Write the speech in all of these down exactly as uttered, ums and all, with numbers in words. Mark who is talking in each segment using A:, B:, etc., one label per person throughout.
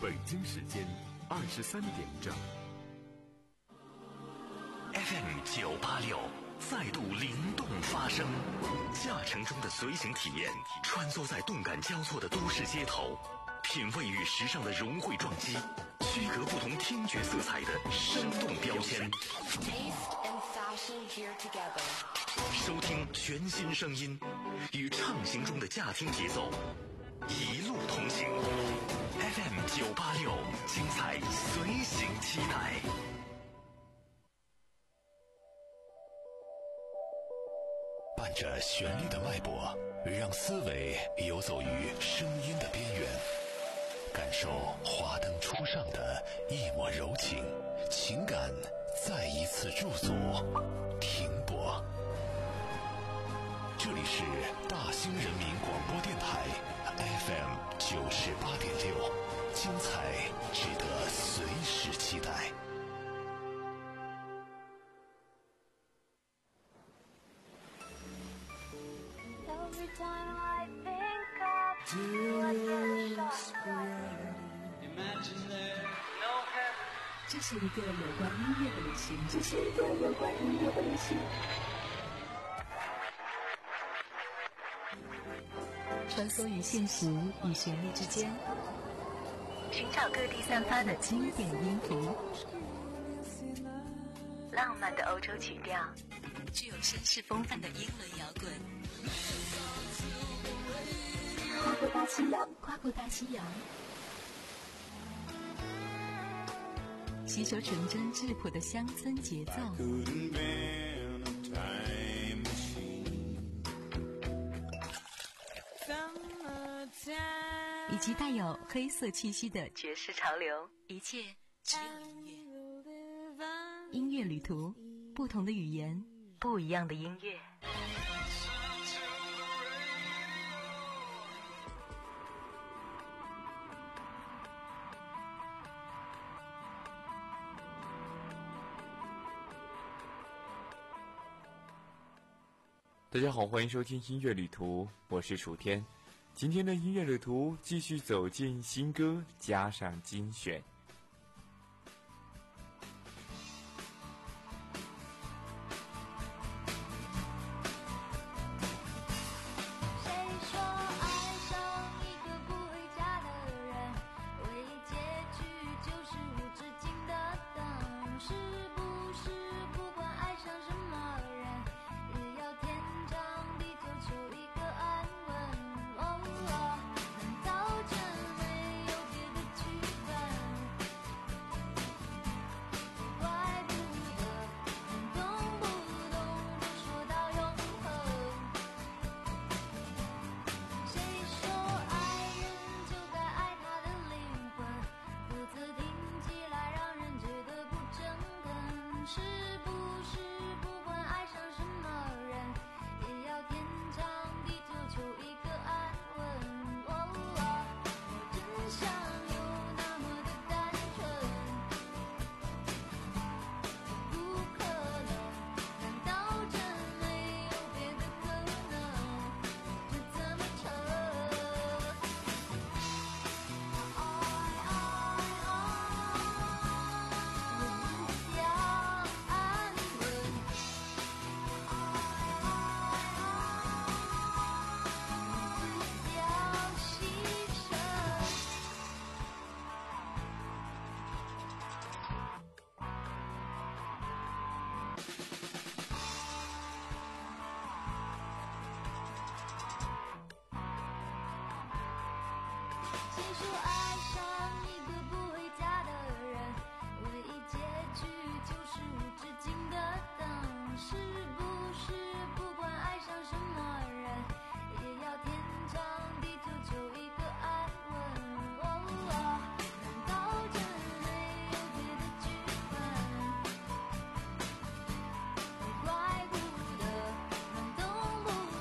A: 北京时间二十三点整。
B: F M 九八六再度灵动发声，驾乘中的随行体验，穿梭在动感交错的都市街头，品味与时尚的融汇撞击，区隔不同听觉色彩的生动标签。收听全新声音，与畅行中的驾听节奏，一路同行。F M 九八六，精彩随行期待。伴着旋律的脉搏，让思维游走于声音的边缘，感受华灯初上的一抹柔情，情感再一次驻足停泊。这里是大兴人民广播电台 F M 九十八点六，精彩值得随时期待。
C: 这是一个有关音乐的旅行，这是一个有关音乐的旅行。穿梭于现实与旋律之间，寻找各地散发的经典音符，浪漫的欧洲曲调，具有绅士风范的英伦摇滚。跨过大西洋，跨过大西洋，吸收纯真质朴的乡村节奏，以及带有黑色气息的爵士潮流，一切只有音乐。音乐旅途，不同的语言，不一样的音乐。
D: 大家好，欢迎收听音乐旅途，我是楚天。今天的音乐旅途继续走进新歌加上精选。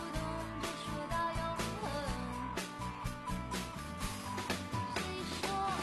E: 说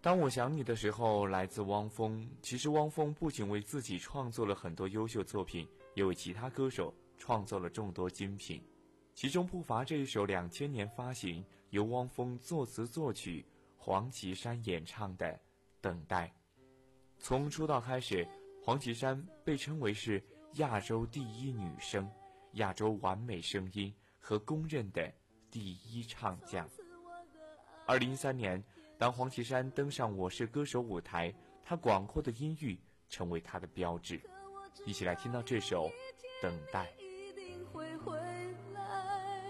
D: 当我想你的时候，来自汪峰。其实汪峰不仅为自己创作了很多优秀作品，也为其他歌手创作了众多精品，其中不乏这一首两千年发行，由汪峰作词作曲，黄绮珊演唱的《等待》。从出道开始，黄绮珊被称为是亚洲第一女声，亚洲完美声音和公认的第一唱将。二零一三年，当黄绮珊登上《我是歌手》舞台，她广阔的音域成为她的标志。一起来听到这首《等待》。
E: 一定会回来，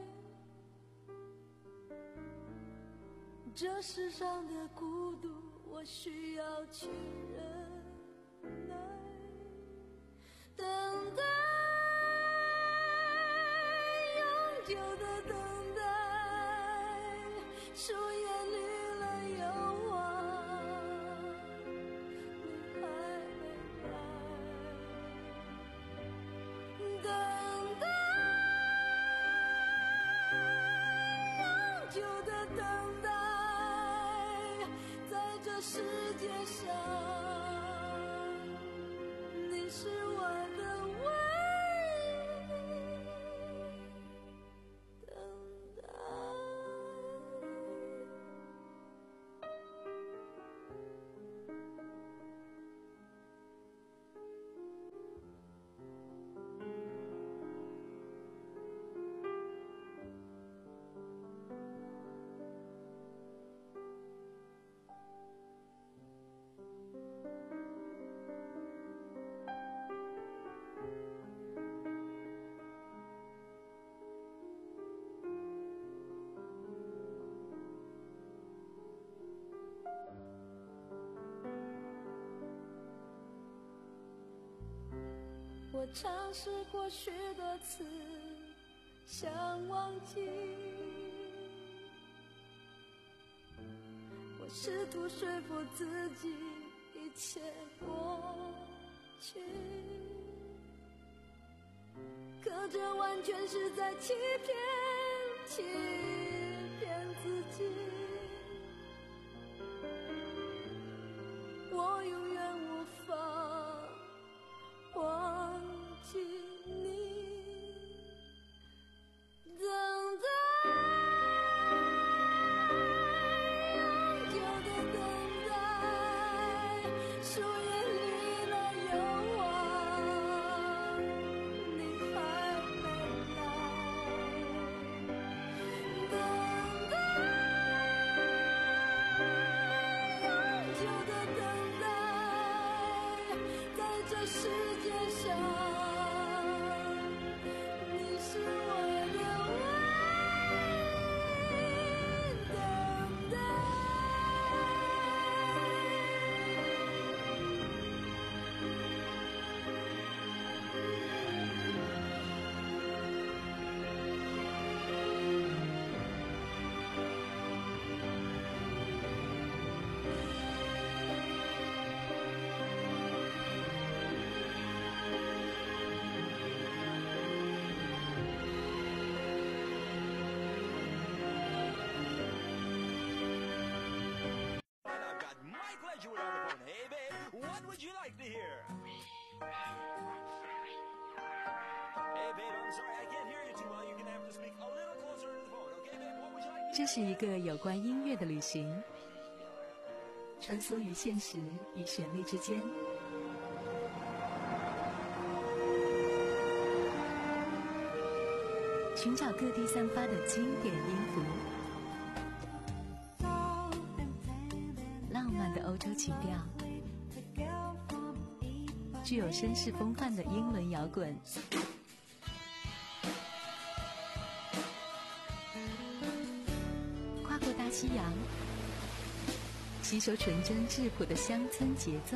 E: 这世上的孤独我需要去忍耐，等待，永久的等待，树叶绿了又黄，你还没来，等待，永久的等待，在这世界上，你是我的唯一等待。我尝试过许多次想忘记，我试图说服自己一切过去，可这完全是在欺骗欺骗自己，我永远无法忘记你，等待，永久的等待，树叶绿了又黄，你还没来，等待，永久的等待，在这世界上，你是我的唯一等待。
F: I've got Mike Ledgerwood on the phone. Hey, babe, what would you like to hear? Hey, babe, I'm sorry, I can't hear you too well. You're gonna have to speak a little closer to the phone, okay, babe? What would you like to hear?
C: 这是一个有关音乐的旅行，穿梭于现实与旋律之间，寻找各地散发的经典音符，浪漫的欧洲情调，具有绅士风范的英伦摇滚，跨过大西洋，吸收纯真质朴的乡村节奏，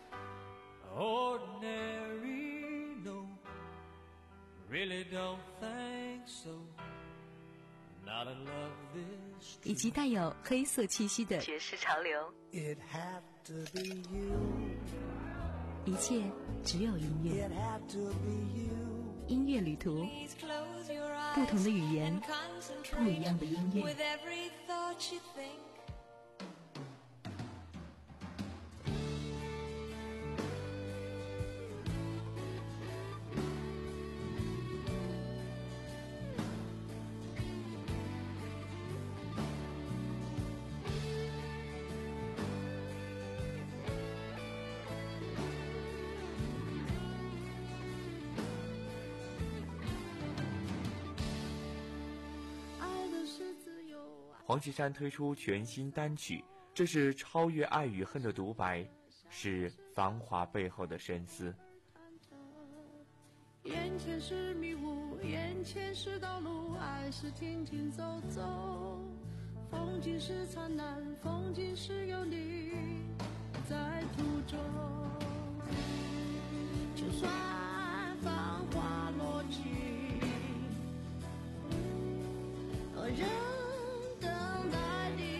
G: Ordinary, no, really don't think so. Not in love this
C: 以及带有黑色气息的爵士潮流。
G: It had to be you.
C: 一切只有音乐，
G: It had to be you.
C: 音乐旅途，不同的语言，不一样的音乐。
E: With every thought you think,
D: 黄绮珊推出全新单曲，这是超越爱与恨的独白，是繁华背后的深思。
E: 眼前是迷雾，眼前是道路，爱是停停走走，风景是灿烂，风景是有你在途中。就算繁华落尽，何人等待你？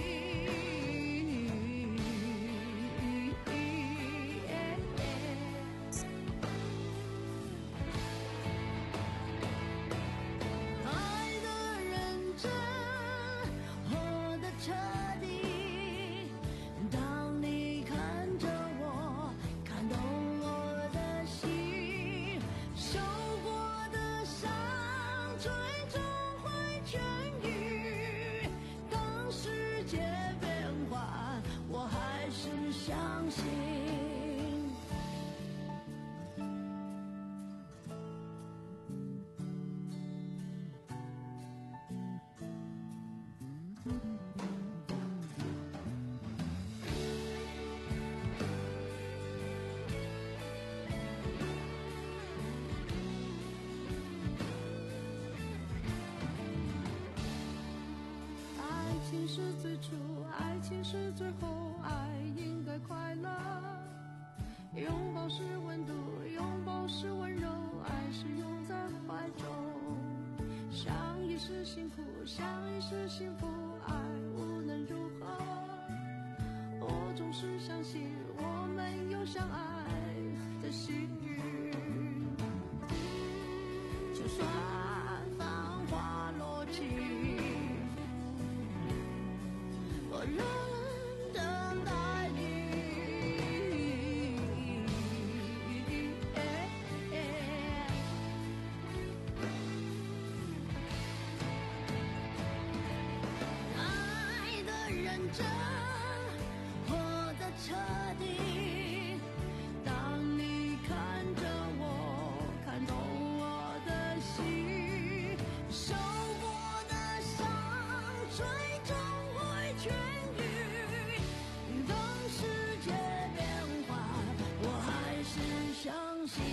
E: 爱的认真，活得彻底。当你看着我，看懂我的心，受过的伤最终会痊愈。当世界变幻，我还是相信。爱情是最初，爱情是最后，爱应该快乐。拥抱是温度，拥抱是温柔，爱是拥在怀中。相依是幸福，相依是幸福，爱无论如何，我总是相信我们有相爱的幸运。就算繁华落尽，我仍等待你。爱的认真，活得彻底。当你看着我，看懂我的心，受过的伤最终会痊愈。当世界变幻，我还是相信。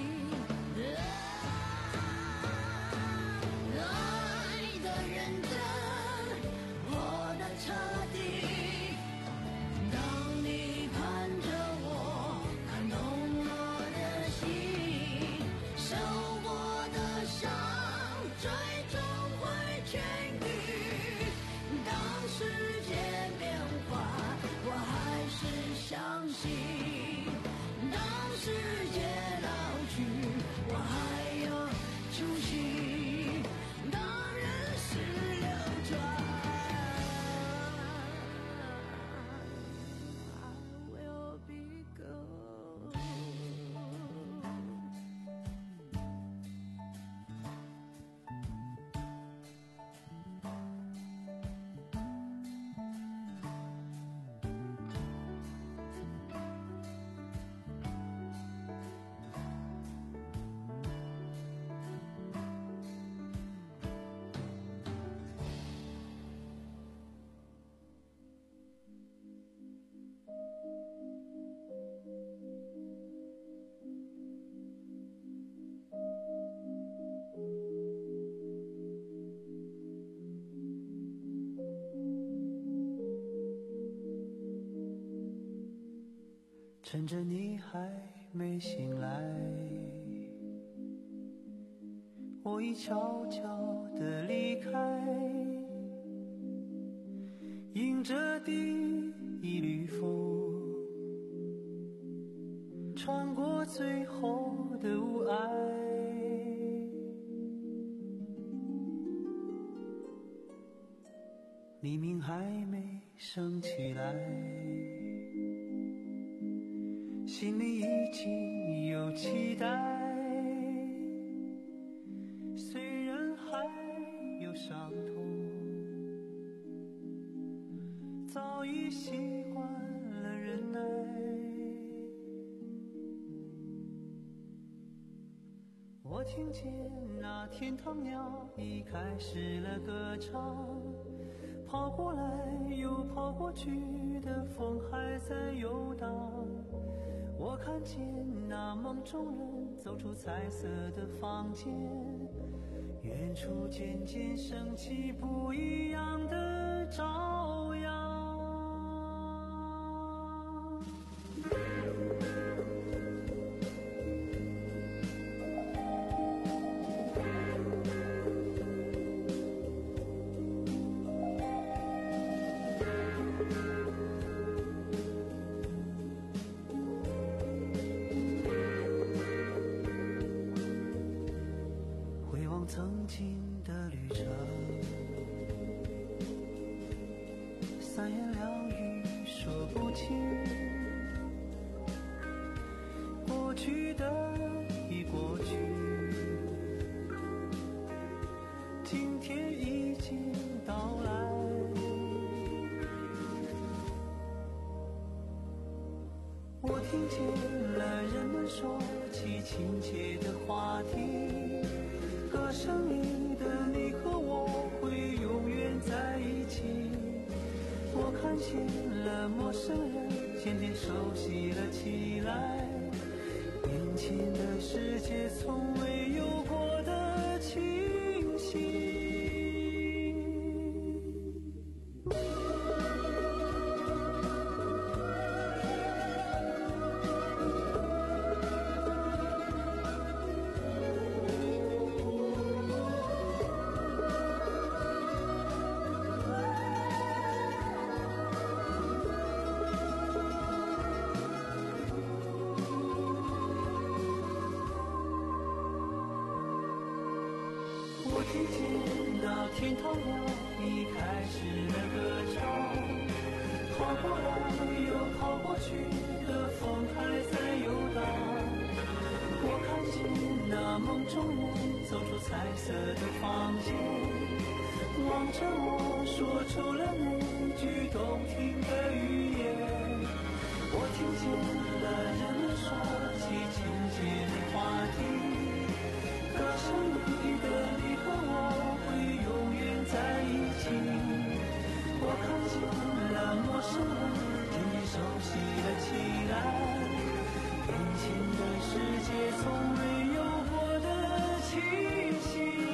E: 爱的认真，活得彻底。当你看着我，看懂我的心，受过的伤最终会痊愈。当世界变幻，我还是相信。当世界老去，我还有初心。当人世流转，I will be good。
G: 趁着你还没醒来，我已悄悄地离开，迎着第一缕风，穿过最后的雾霭。黎明还没升起来，心里已经有期待，虽然还有伤痛，早已习惯了忍耐。我听见那天堂鸟已开始了歌唱， 跑过来又跑过去的风还在游荡，我看见那梦中人走出彩色的房间，远处渐渐升起不一样的朝阳。回望曾经的旅程，三言两语说不清，过去的已过去，今天已经到来。我听见了人们说起亲切的话题，歌声里的你和我会永远在一起。我看见了陌生人渐渐熟悉了起来，眼前的世界从未有过的清晰。我听见那天堂鸟已开始了歌唱，跑过来又跑过去的风还在游荡。我看见那梦中人走出彩色的房间，望着我说出了那句动听的语言。我听见了人们说起亲切的话题，歌声里的你和我会永远在一起。我看见了陌生人渐渐熟悉了起来，眼前的世界从未有过的清晰。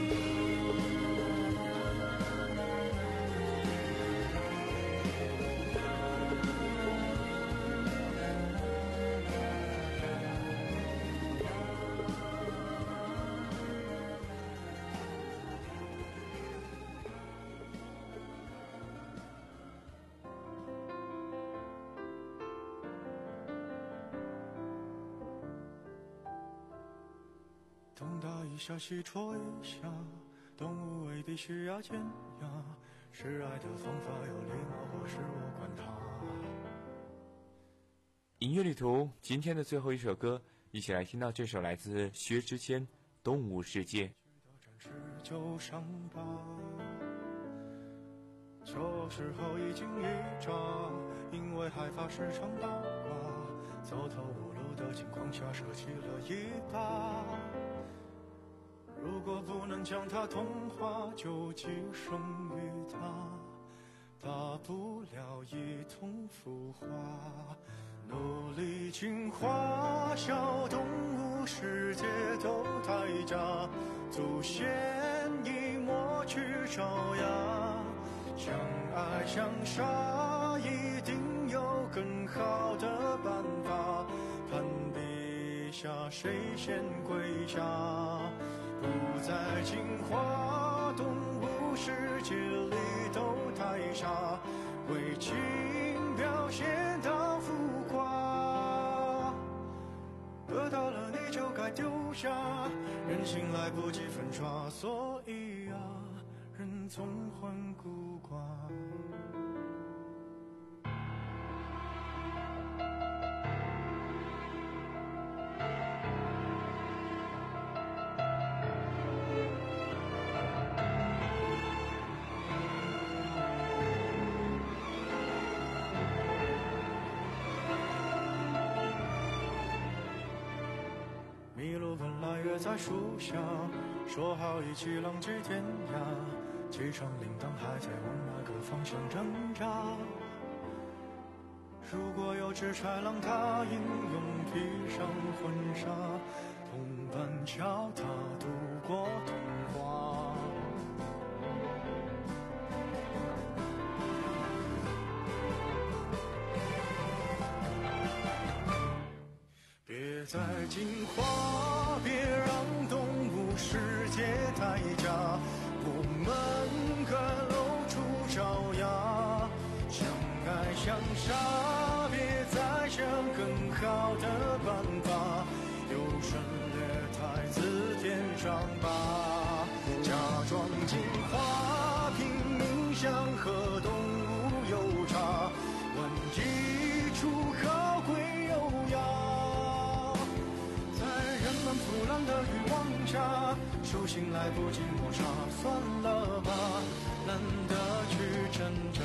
H: 东打一下西戳一下，动物未必需要尖牙，示爱的方法有礼貌或是我管它。
D: 音乐旅途今天的最后一首歌，一起来听到这首来自薛之谦《动物世界》。
H: 就伤疤，这时候已经一扎，因为害怕时常八卦，走投无路的情况下舍弃了一把。如果不能将它同化，就寄生于它，大不了一同腐化。努力进化，小动物世界都代价，祖先已抹去爪牙。相爱相杀，一定有更好的办法，攀比下谁先跪下。不再进化，动物世界里都太傻，为情表现到浮夸。得到了你就该丢下，人心来不及粉刷，所以啊，人总患孤寡。麋鹿本来约在树下，说好一起浪迹天涯， 机场铃铛还在往那个方向挣扎。如果有只豺狼，它英勇披上婚纱，同伴教它度过童话。别再进化，别让动物世界代价，我们各露出爪牙，相爱相杀，别再想更好的办法，优胜劣汰字典上吧，假装进化，拼命想和动物有差，万一出好贵优雅，在人们腐烂的欲望下，手心来不及抹杀，算了吧，懒得去挣扎。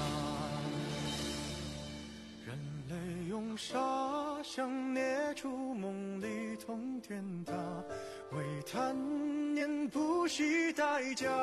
H: 人类用沙想捏出梦里通天塔，为贪念不惜代价，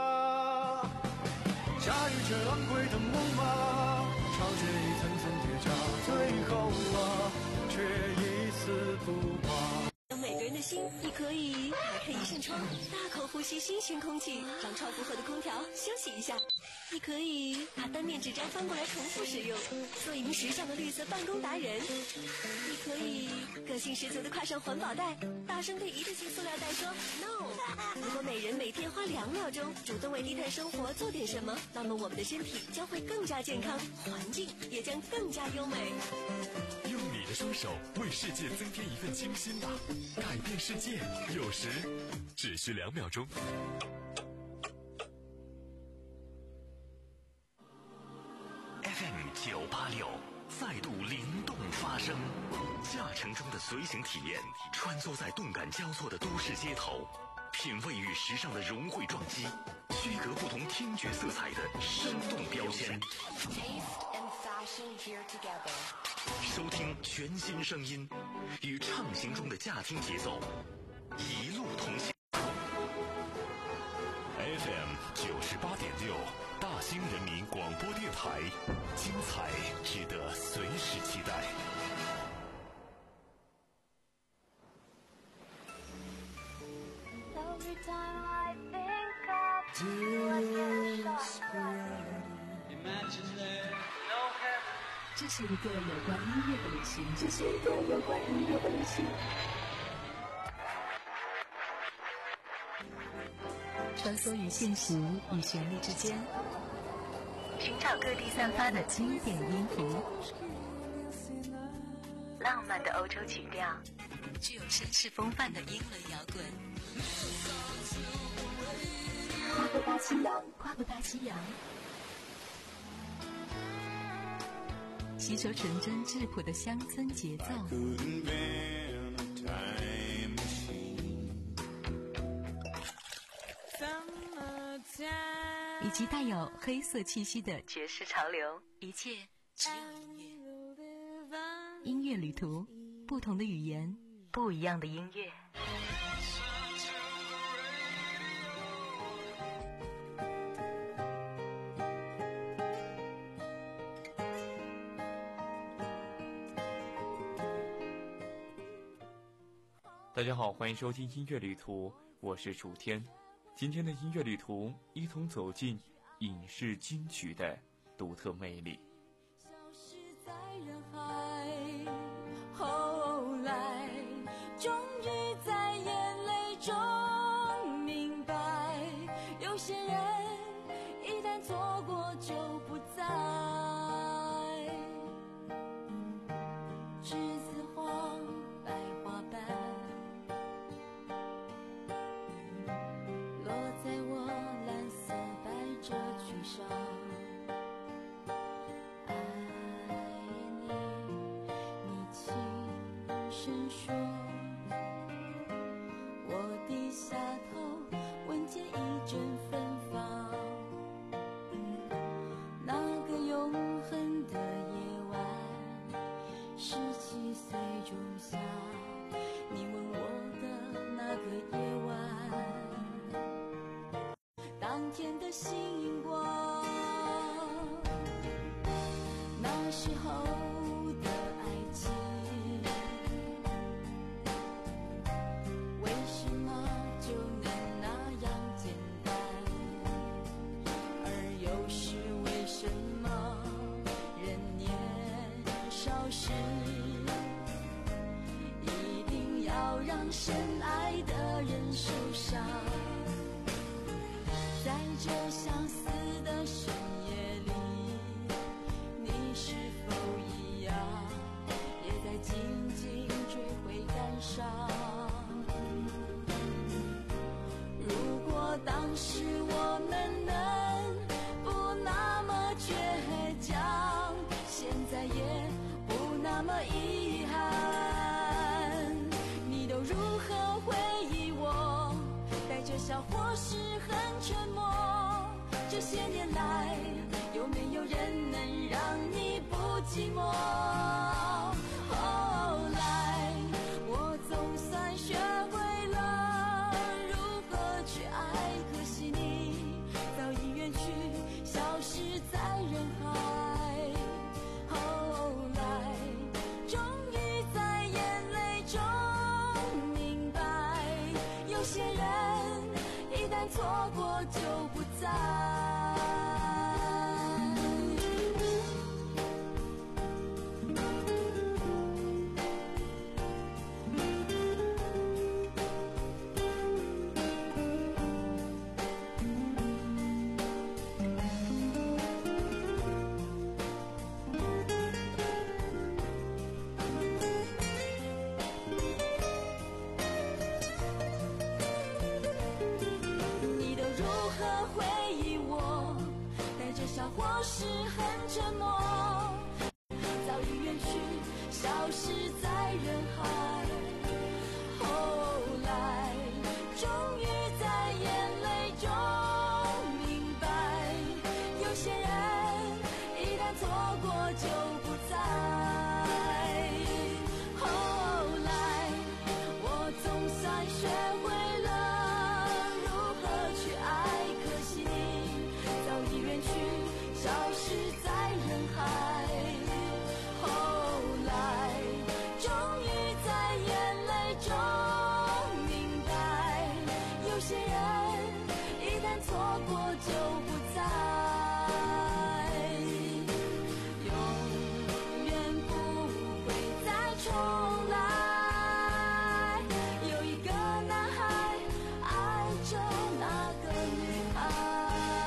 H: 驾驭这昂贵的木马，超越一层层叠加，最后啊，却一丝不挂。
C: 每个人的心，你可以打开一扇窗，大口呼吸新鲜空气，让超负荷的空调休息一下；你可以把单面纸张翻过来重复使用，做一名时尚的绿色办公达人；你可以个性十足的挎上环保袋，大声对一次性塑料袋说 no。如果每人每天花两秒钟主动为低碳生活做点什么，那么我们的身体将会更加健康，环境也将更加优美。
B: 用你的双手为世界增添一份清新吧，改变世界有时只需两秒钟。F M 九八六再度灵动发声，驾乘中的随行体验，穿梭在动感交错的都市街头，品味与时尚的融汇撞击，区隔不同听觉色彩的生动标签。收听全新声音，与畅行中的驾听节奏一路同行。F M 九十八点六，大兴人民广播电台，精彩值得随时期待。
C: 这是一个有关音乐的旅行，这是一个有关音乐的旅行。穿梭于现实与旋律之间，寻找各地散发的经典音符，浪漫的欧洲曲调，具有绅士风范的英伦摇滚。跨过大西洋，跨过大西洋。吸收纯真质朴的乡村节奏，以及带有黑色气息的爵士潮流，一切只有音乐。音乐旅途，不同的语言，不一样的音乐。
D: 大家好，欢迎收听音乐旅途，我是楚天。今天的音乐旅途，一同走进影视金曲的独特魅力。
E: 消失在人海，后来终于在眼泪中明白，有些人一旦错过就不在。栀子花白花瓣落在我蓝色百褶裙上，爱你，你轻声说，我低下头，闻见一阵芬芳。那个永恒的夜晚，十七岁仲夏，你吻我的那个夜晚，当天的星事，一定要让深爱的人受伤。在这相思的深夜里，你是否一样，也在静静追悔感伤？如果当时我们能不那么倔强，现在也不那么遗憾。你都如何回忆我？带着笑或是很沉默。这些年来，有没有人能让你不寂寞？后来，我总算学会了如何去爱，可惜你早已远去，消失在人海。后来，终于在眼泪中明白，有些人一旦错过就不再。或是很沉默，早已远去，消失在人海。后来，终于在眼泪中明白，有些人一旦错过就不再。后来，我总算学会了如何去爱，可惜你早已远去，消失在人海。后来，终于在眼泪中明白，有些人一旦错过就不再，永远不会再重来。有一个男孩爱着那个女孩。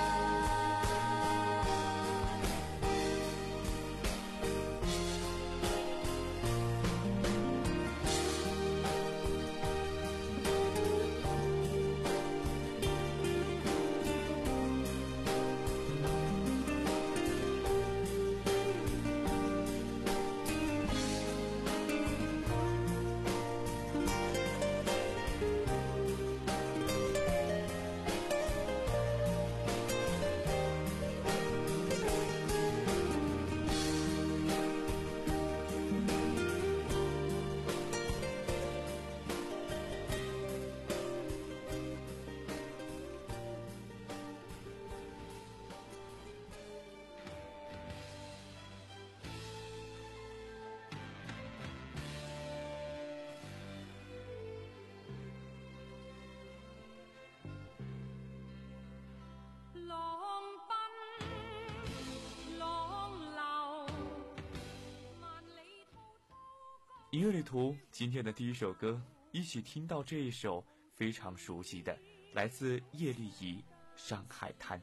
D: 音乐旅途今天的第一首歌，一起听到这一首非常熟悉的，来自叶丽仪《上海滩》。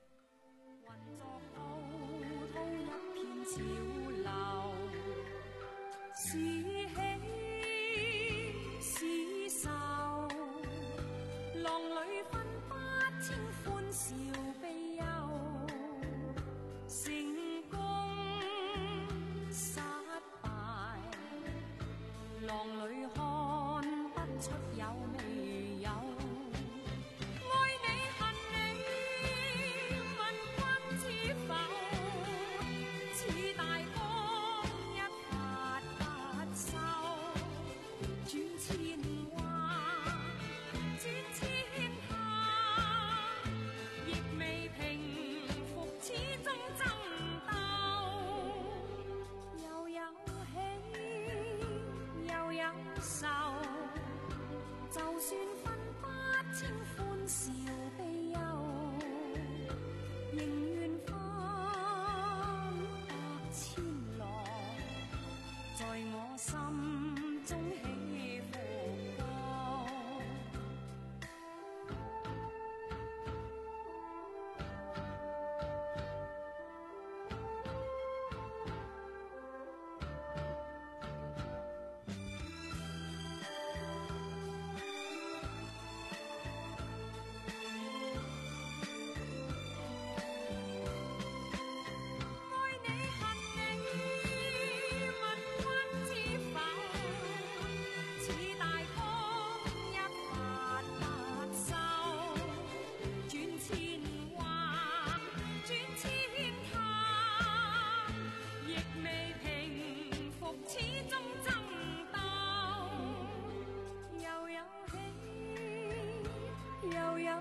E: 是喜是愁，浪里分不清歡笑悲憂，成功失敗，浪里看不出有未有。愛你恨你，問君知否？似大風一發不收，轉千彎，轉千趟，亦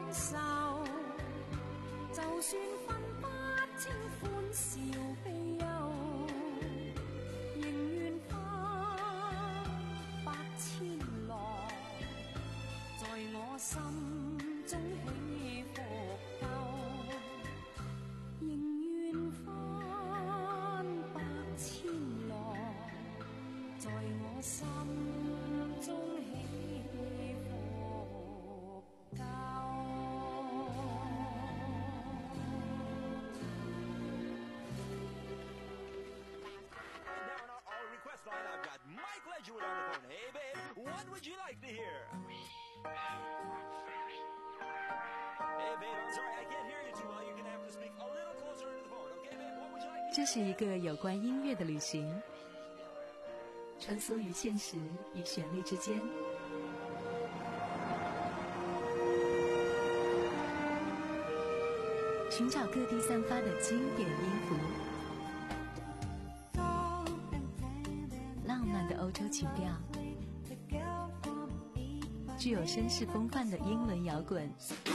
E: 受，就算分不清歡笑悲憂，仍願分百千浪，在我心中起伏夠，仍願分百千浪，在我心中起伏夠。
F: Now on our, our request line, I've got Mike Ledgerwood on the phone. Hey, babe, what would you like to hear? Hey, babe, I'm sorry, I can't hear you too well. You're gonna have to speak a little closer into the phone, okay, babe? What would you like to hear?
I: 这是一个有关音乐的旅行，穿梭于现实与旋律之间。寻找各地散发的经典音符，浪漫的欧洲情调，具有绅士风范的英伦摇滚，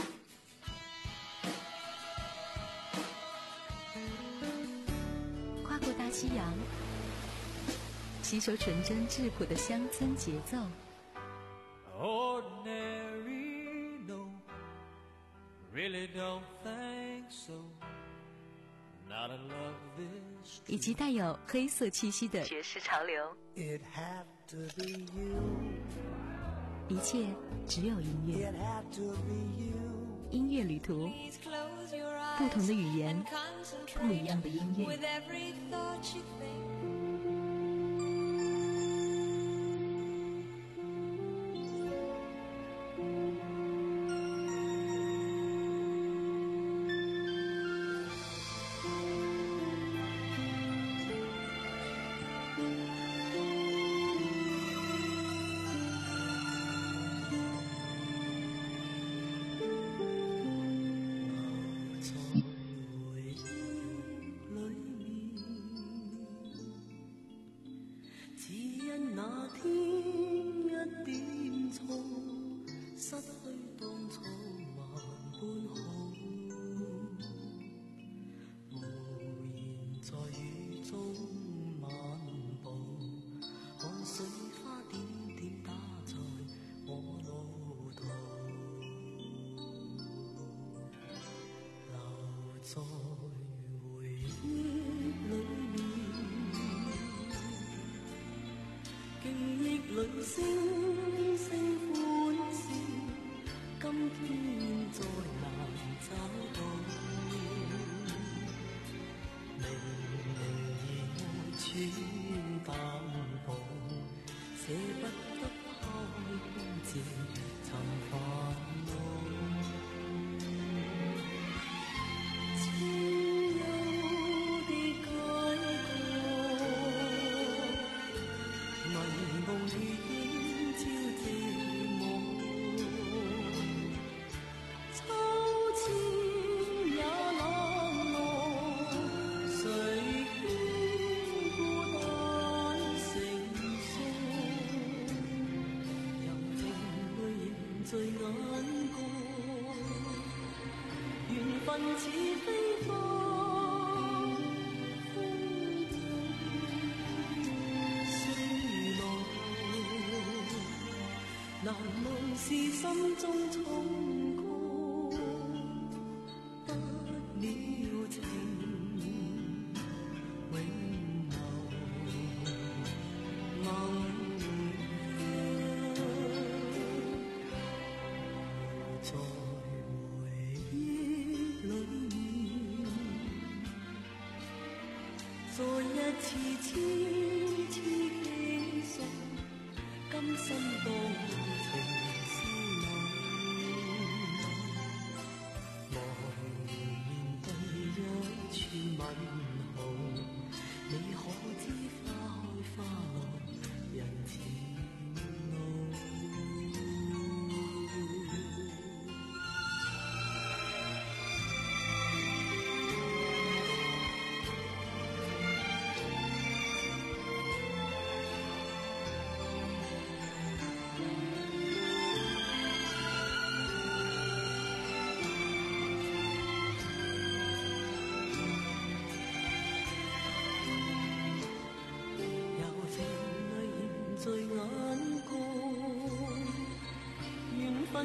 I: 跨过大西洋，吸收纯真质朴的乡村节奏。
G: Ordinary, no, really don't think so. Not a love this
I: 以及带有黑色气息的爵士潮流，
G: It had to be you.
I: 一切只有音乐。
G: It had to be you.
I: 音乐旅途，不同的语言，不一样的音乐。
E: With every thought you think.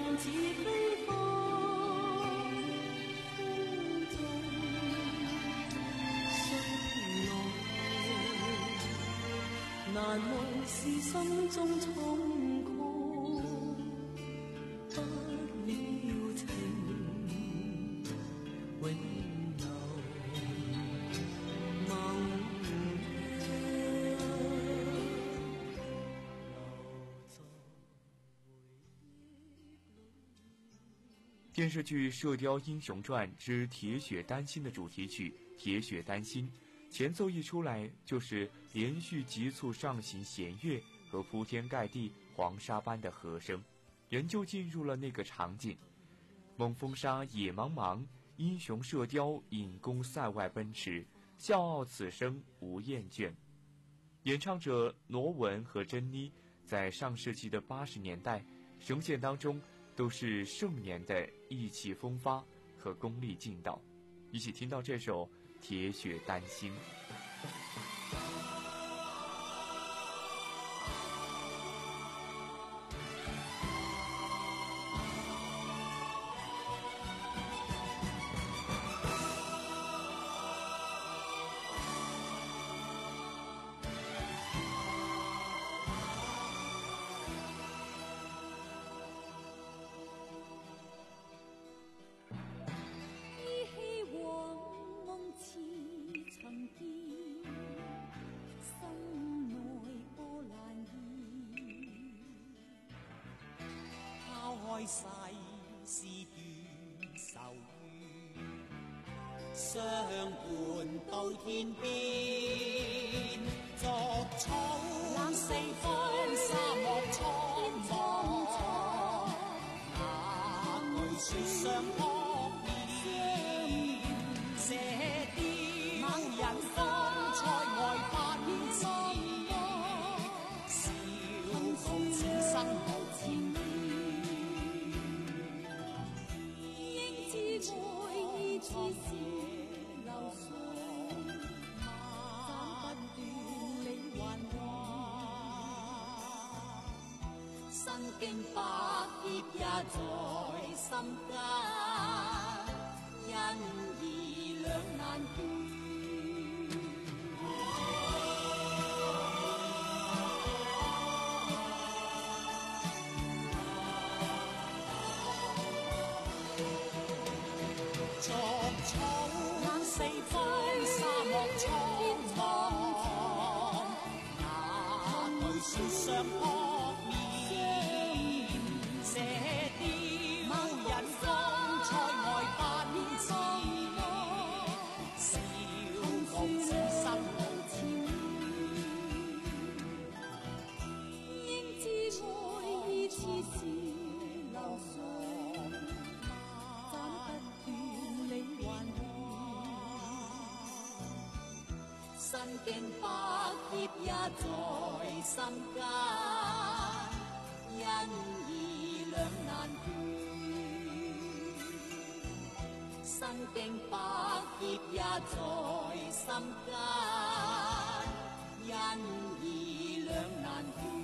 E: 起飞风中相弄，難忘是心中蒼穹，不了情永留夢。
D: 电视剧《射雕英雄传之铁血丹心》的主题曲《铁血丹心》前奏一出来，就是连续急促上行弦乐和铺天盖地黄沙般的和声，人就进入了那个场景。猛风沙野茫茫，英雄射雕引弓塞外奔驰，笑傲此生无厌倦。演唱者罗文和珍妮在上世纪的八十年代声线当中都是盛年的意气风发和功力劲道，一起听到这首《铁血丹心》。
J: 開世事斷愁怨，相伴到天邊，逐草四方沙漠蒼茫，哪懼雪上撲面，射雕人風塞外奔馳，笑傲此生無前緣。似是流水斬不斷理還還，身經百劫也在心間，因義兩難斷。逐草四方沙漠蒼茫，哪懼雪上撲面，射雕人風塞外奔馳，笑傲此生無前緣。應知愛意似是流水，身經百劫也在心間，因義兩難斷。身經百劫也在心間，因義兩難斷。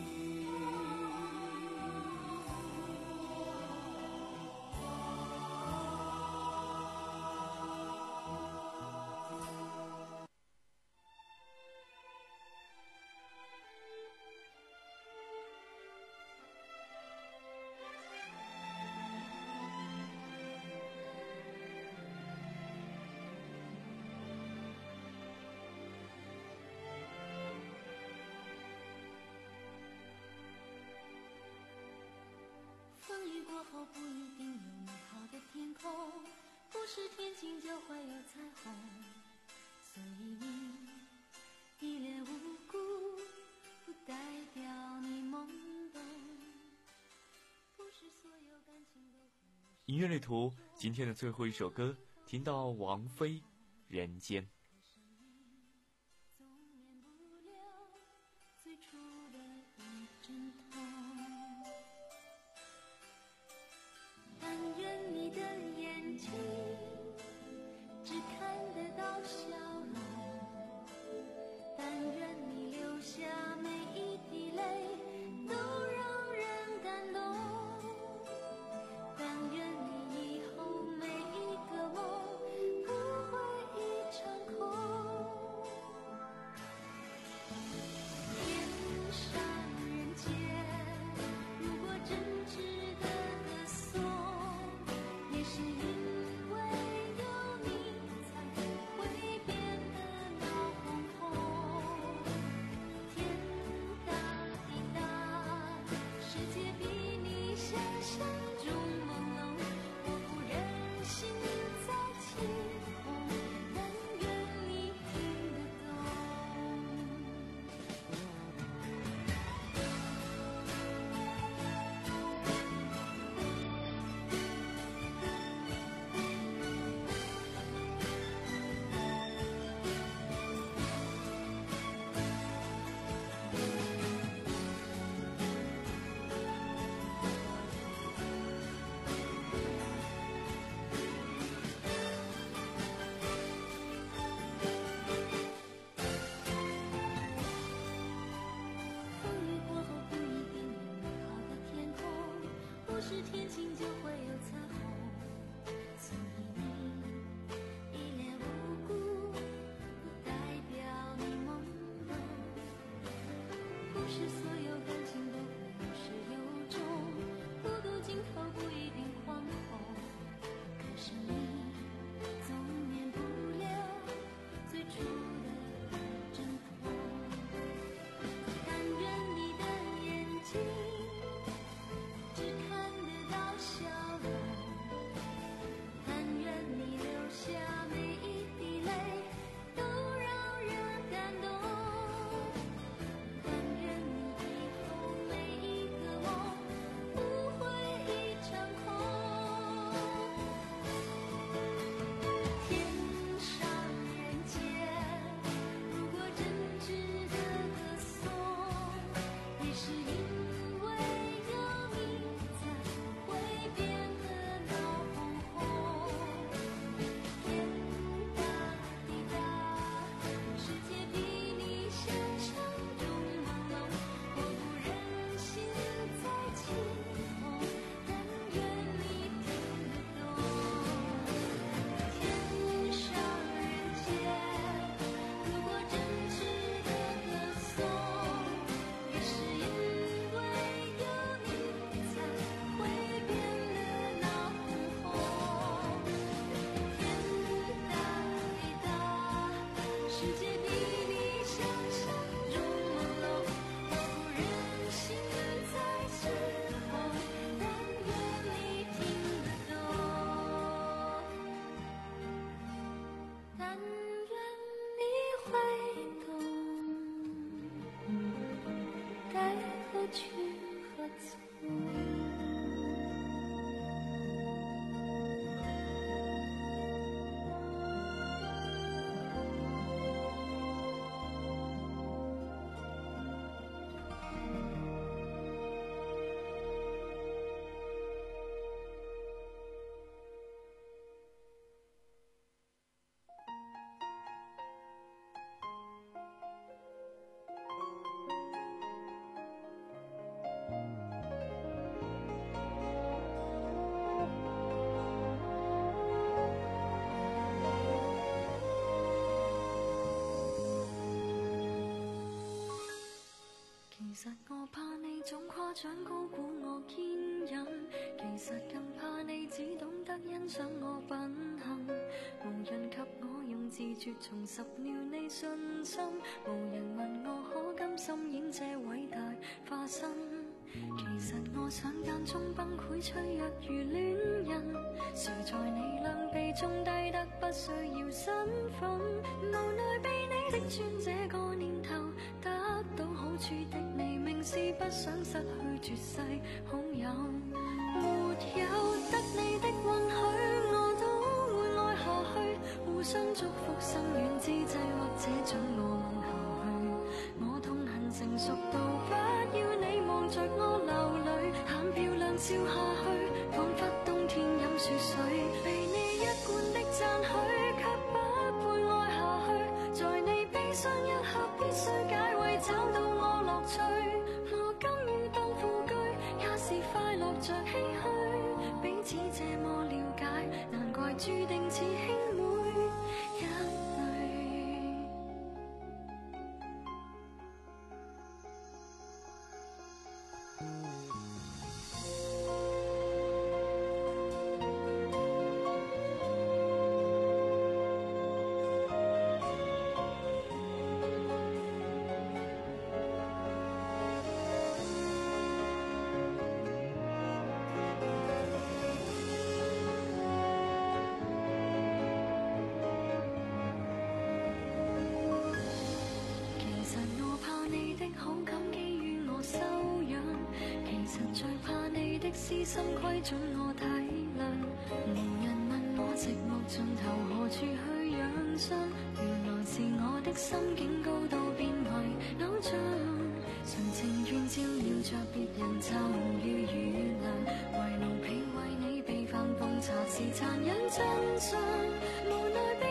E: 风雨过后不一定有美好的天空，不是天晴就会有彩虹，所以你一脸无辜不代表你懵懂，不是所有感情都会。
D: 音乐旅途今天的最后一首歌，听到王菲《人间》。
E: 总免不了最初的一阵痛，但愿你的眼睛只看得到笑容，但愿你流下每一滴泪都让人感动， 是天晴就会有彩虹，所以你一脸无辜，不代表你懵懂。不是所有感情都会有始有终，孤独尽头不一定惶恐。可是你总免不了最初的阵痛。但愿你的眼睛只看得到笑容，但愿你流下每一滴泪都让人感动，但愿你以后每一个梦不会一场空。天上人间，如果真值得歌颂，也是因为有你才会变得闹哄哄。天大地大，世界比你想象中朦胧，我不忍心再起哄，但愿你听得懂。天上人间，如果真值得歌颂，也是因为有你才会变得闹哄哄。天大地大，世界比你想象中朦胧，我不忍心再起哄，但愿你听得懂，但愿你会懂该何去何从。其實我怕你總誇獎高估我堅忍，其實更怕你只懂得欣賞我品行。無人及我用字絕重拾了你信心，無人問我可甘心演這偉大化身。其實我想間中崩潰脆弱如戀人，誰在你兩臂中低得不需要身份，無奈被你識穿這個念頭，得到好處的你明是不想失去絕世好友，沒有得你的允許，我都會愛下去，互相祝福心軟之際，或者將我吻下去，我痛恨成熟到不要你望着我流淚，很漂亮笑下去，彷彿冬天飲雪水，被你一貫的讚許，卻不配愛下去，在你悲傷一刻必須解圍，找到我樂趣，我甘於當副居，也是快樂着唏噓，彼此這麼了解，難怪注定似兄妹一對。私心規準我體諒，無人問我寂寞盡頭何處去養傷，原來是我的心境高到變為偶像，誰情願照耀着別人就如雨涼，為奴婢為你備飯奉茶是殘忍真相，無奈被你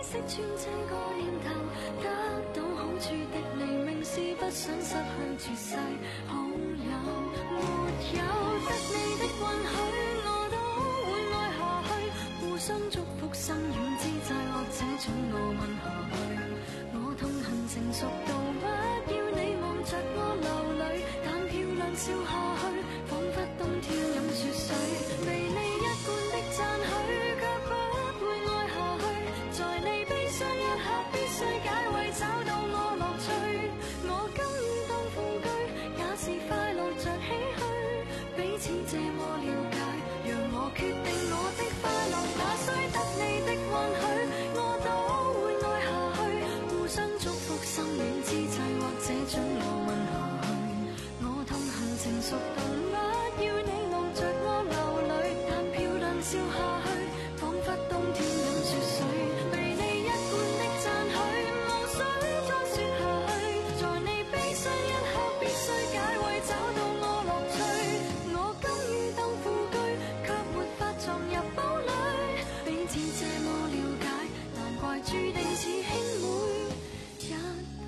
E: 識穿這個念頭，得到好處的你，明是不想失去絕世好友。沒有得你的允許，我都會愛下去，互相祝福心軟之際，或者准我吻下去。我痛恨成熟到不要你望着我流淚，但漂亮笑下去，彷彿冬天飲雪水。被你一貫的讚許，卻不會愛下去，在你悲傷一刻必須解圍，找到我樂趣。我甘願當副居，也是快樂着唏噓，彼此這麼了解，讓我決定我的快樂，那須得你的允許，我都會愛下去，互相祝福心軟之際，或者准我吻下去。我痛恨成熟到不要你望着我流淚，但漂亮笑下去，彷彿冬天飲雪水。被你一貫的讚許，無需再說下去，在你悲傷一刻必須解圍，找到我樂趣。我甘於當副居，卻沒法撞入堡壘，彼此這麼了解，難怪注定是兄妹一對。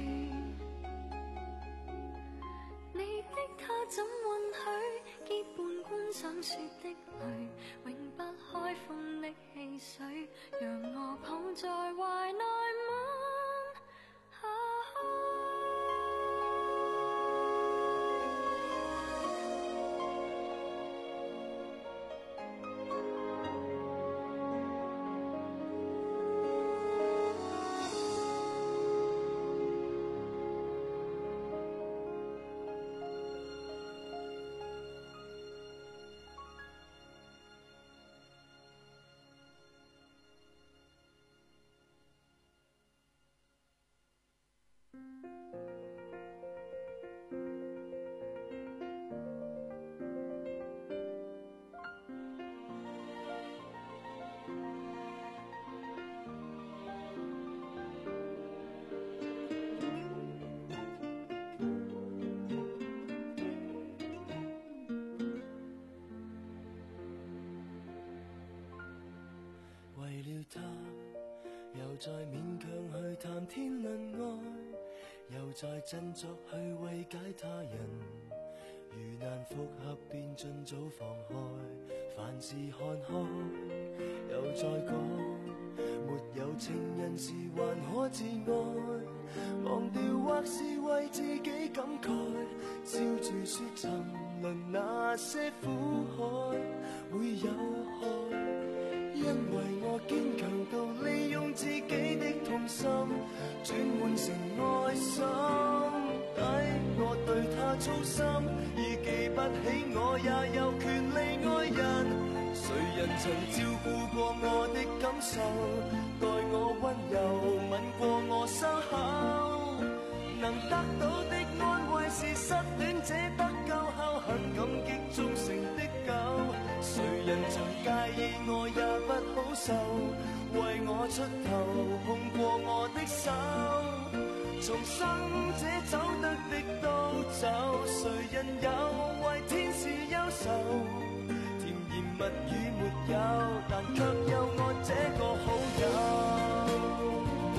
E: 你的他怎允許結伴觀賞雪的淚，永不開封的汽水，讓我抱在懷內吻下去。
K: 為了他，又再勉強去談天論愛，又再振作去慰解他人。如難復合便盡早放開，凡事看開。又再講，沒有情人時還可自愛，忘掉或是為自己感慨，笑住說沉淪那些苦海會有害。因為我堅強到利用自己的痛心轉換成愛心底，我對他操心已記不起，我也有權利愛人。誰人曾照顧過我的感受，待我溫柔吻過我傷口，能得到的安慰是失戀者得救後很感激忠誠的狗。誰人曾介意我也不好受，為我出頭碰過我的手，從生者走得的都走，誰人有為天使憂愁，甜言蜜語沒有，但卻有我這個好友。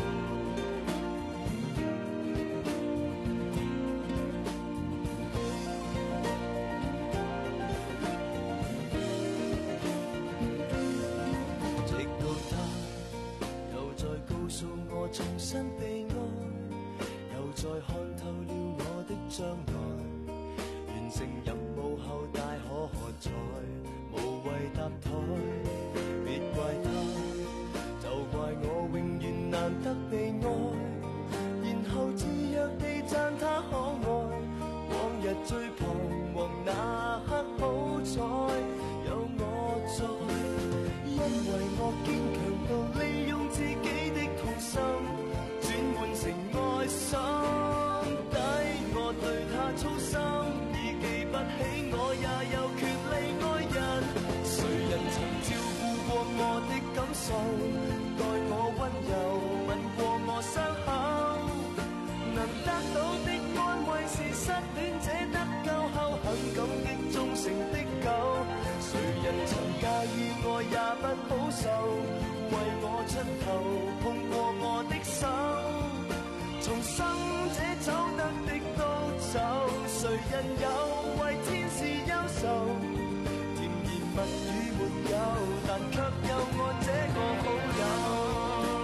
K: 重新被愛，又再看透了我的將來，完成任務後大可喝彩，無謂搭台。別怪他，就怪我永遠難得被愛，然後自虐地讚他可愛。往日最彷徨那刻好彩有我在，因為我堅強到利用自己的痛心轉換成愛心底，我對他操心已記不起，我也有權利愛人。誰人曾照顧過我的感受，待我溫柔吻過我傷口，能得到的安慰是失戀者得救後很感激忠誠的狗。誰人曾介意我也不好受， 为我出头，碰过我的手，重生者走得的都走，谁人有为天使忧愁？甜言蜜语没有，但却有我这个好友。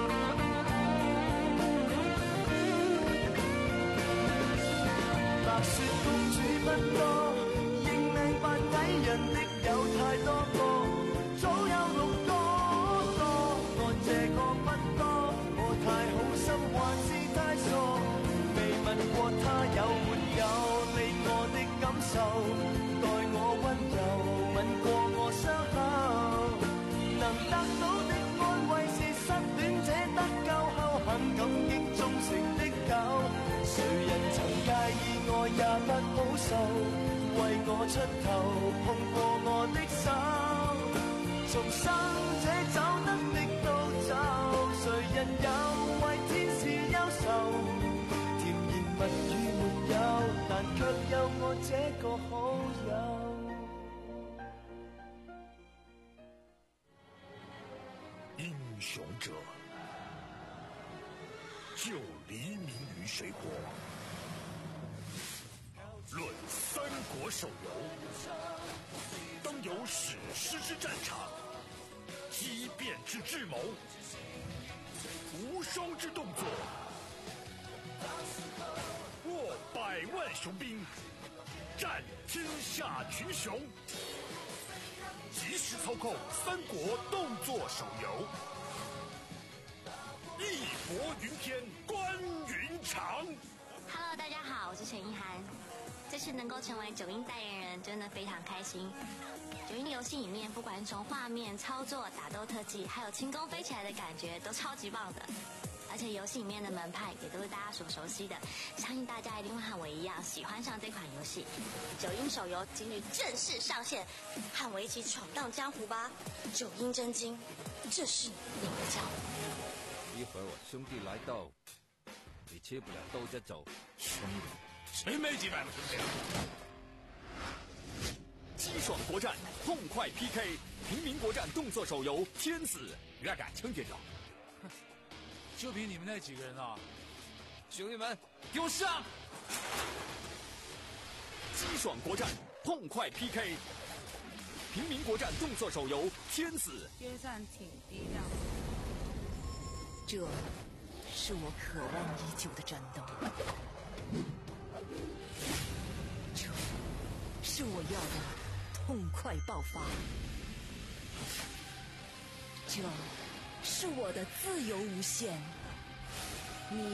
K: 白雪公主不多，認命扮矮人的有太多個，早有六個多，我這個不多，我太好心還是太傻，未問過他有沒有理我的感受，待我溫柔吻過我傷口，能得到的安慰是失戀者得救後很感激忠誠的狗，誰人曾介意愛也不好受，為我出頭碰過我的手，重生者走得的都走，誰人有為天使憂愁？甜言蜜語沒有，但卻有我這個好友。
B: 英雄者，就黎明于水火。论三国手游，当有史诗之战场，激变之智谋，无双之动作，握百万雄兵，战天下群雄。即时操控三国动作手游，义薄云天，关云长。
L: Hello， 大家好，我是陈意涵。这次能够成为九阴代言人，真的非常开心。九阴游戏里面，不管是从画面、操作、打斗特技，还有轻功飞起来的感觉，都超级棒的。而且游戏里面的门派也都是大家所熟悉的，相信大家一定会和我一样喜欢上这款游戏。九阴手游今日正式上线，和我一起闯荡江湖吧！九阴真经，这是你的家。
M: 一会儿我兄弟来到，你切不了兜着走。兄弟，
B: 谁没几百个兄弟？
N: 激爽国战，痛快 P K， 平民国战动作手游《天子》，越敢枪决着。
O: 就凭你们那几个人啊！
N: 兄弟们，给我上！激爽国战，痛快 P K， 平民国战动作手游《天子》。
P: 约战挺低调。
I: 这是我渴望已久的战斗，这是我要的痛快爆发，这是我的自由无限。